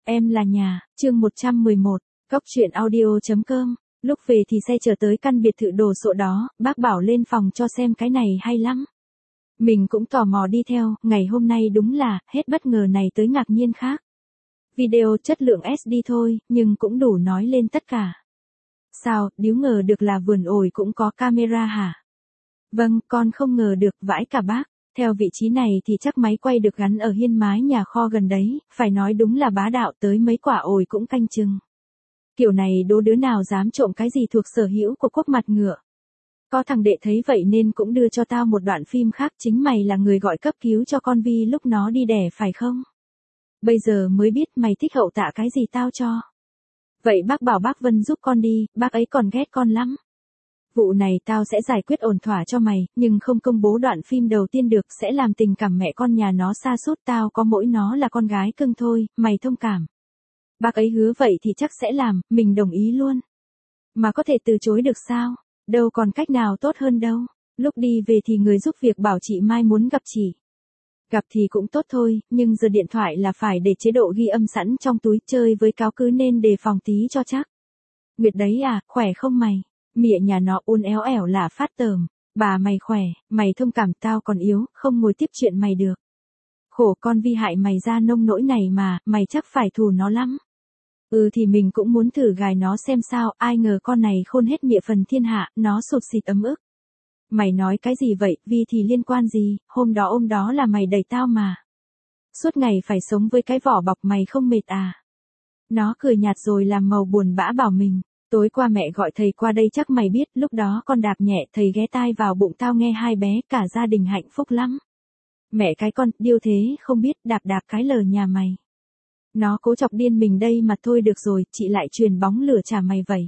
Em là nhà, chương 111, Cóc truyện audio.com. Lúc về thì xe chở tới căn biệt thự đồ sộ đó, bác bảo lên phòng cho xem cái này hay lắm. Mình cũng tò mò đi theo, ngày hôm nay đúng là, hết bất ngờ này tới ngạc nhiên khác. Video chất lượng SD thôi, nhưng cũng đủ nói lên tất cả. Sao, điếu ngờ được là vườn ổi cũng có camera hả? Vâng, con không ngờ được, vãi cả bác. Theo vị trí này thì chắc máy quay được gắn ở hiên mái nhà kho gần đấy, phải nói đúng là bá đạo, tới mấy quả ổi cũng canh chừng. Kiểu này đố đứa nào dám trộm cái gì thuộc sở hữu của quốc mặt ngựa. Có thằng đệ thấy vậy nên cũng đưa cho tao một đoạn phim khác, chính mày là người gọi cấp cứu cho con Vi lúc nó đi đẻ phải không? Bây giờ mới biết mày thích hậu tạ cái gì tao cho. Vậy bác bảo bác Vân giúp con đi, bác ấy còn ghét con lắm. Vụ này tao sẽ giải quyết ổn thỏa cho mày, nhưng không công bố đoạn phim đầu tiên được, sẽ làm tình cảm mẹ con nhà nó sa sút, tao có mỗi nó là con gái cưng thôi, mày thông cảm. Bác ấy hứa vậy thì chắc sẽ làm, mình đồng ý luôn. Mà có thể từ chối được sao? Đâu còn cách nào tốt hơn đâu. Lúc đi về thì người giúp việc bảo chị Mai muốn gặp chị. Gặp thì cũng tốt thôi, nhưng giờ điện thoại là phải để chế độ ghi âm sẵn trong túi, chơi với cáo cứ nên đề phòng tí cho chắc. Nguyệt đấy à, khỏe không mày? Mịa nhà nó uốn éo ẻo là phát tởm. Bà mày khỏe, mày thông cảm, tao còn yếu, không ngồi tiếp chuyện mày được. Khổ con Vi hại mày ra nông nỗi này mà, mày chắc phải thù nó lắm. Thì mình cũng muốn thử gài nó xem sao, ai ngờ con này khôn hết mịa phần thiên hạ, nó sụt xịt ấm ức. Mày nói cái gì vậy, Vi thì liên quan gì, hôm đó là mày đẩy tao mà. Suốt ngày phải sống với cái vỏ bọc mày không mệt à? Nó cười nhạt rồi làm màu buồn bã bảo mình. Tối qua mẹ gọi thầy qua đây chắc mày biết, lúc đó con đạp nhẹ, thầy ghé tai vào bụng tao nghe hai bé, cả gia đình hạnh phúc lắm. Mẹ cái con, điêu thế, không biết đạp cái lờ nhà mày. Nó cố chọc điên mình đây mà thôi được rồi, chị lại truyền bóng lửa trả mày vậy.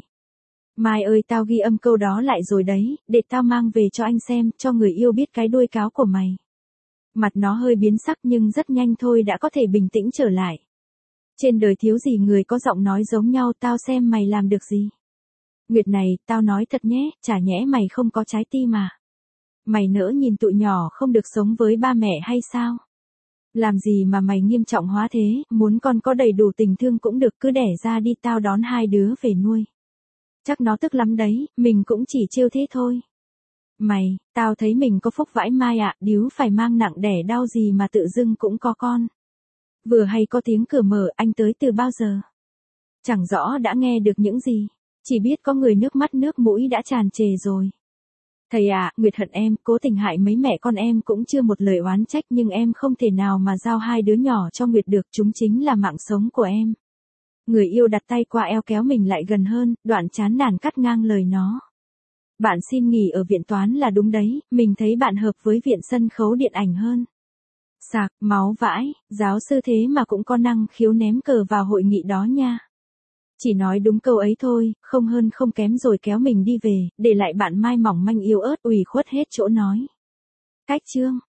Mai ơi, tao ghi âm câu đó lại rồi đấy, để tao mang về cho anh xem, cho người yêu biết cái đuôi cáo của mày. Mặt nó hơi biến sắc nhưng rất nhanh thôi đã có thể bình tĩnh trở lại. Trên đời thiếu gì người có giọng nói giống nhau, tao xem mày làm được gì. Nguyệt này, tao nói thật nhé, chả nhẽ mày không có trái tim mà. Mày nỡ nhìn tụi nhỏ không được sống với ba mẹ hay sao? Làm gì mà mày nghiêm trọng hóa thế, muốn con có đầy đủ tình thương cũng được, cứ đẻ ra đi, tao đón hai đứa về nuôi. Chắc nó tức lắm đấy, mình cũng chỉ trêu thế thôi. Mày, tao thấy mình có phúc vãi mai ạ, điếu phải mang nặng đẻ đau gì mà tự dưng cũng có con. Vừa hay có tiếng cửa mở, anh tới từ bao giờ? Chẳng rõ đã nghe được những gì, chỉ biết có người nước mắt nước mũi đã tràn trề rồi. Thầy à, Nguyệt hận em, cố tình hại mấy mẹ con em, cũng chưa một lời oán trách, nhưng em không thể nào mà giao hai đứa nhỏ cho Nguyệt được, chúng chính là mạng sống của em. Người yêu đặt tay qua eo kéo mình lại gần hơn, đoạn chán nản cắt ngang lời nó. Bạn xin nghỉ ở viện toán là đúng đấy, mình thấy bạn hợp với viện sân khấu điện ảnh hơn. Sạc, máu vãi, giáo sư thế mà cũng có năng khiếu ném cờ vào hội nghị đó nha. Chỉ nói đúng câu ấy thôi, không hơn không kém rồi kéo mình đi về, để lại bạn Mai mỏng manh yếu ớt, ủy khuất hết chỗ nói. Cách chương.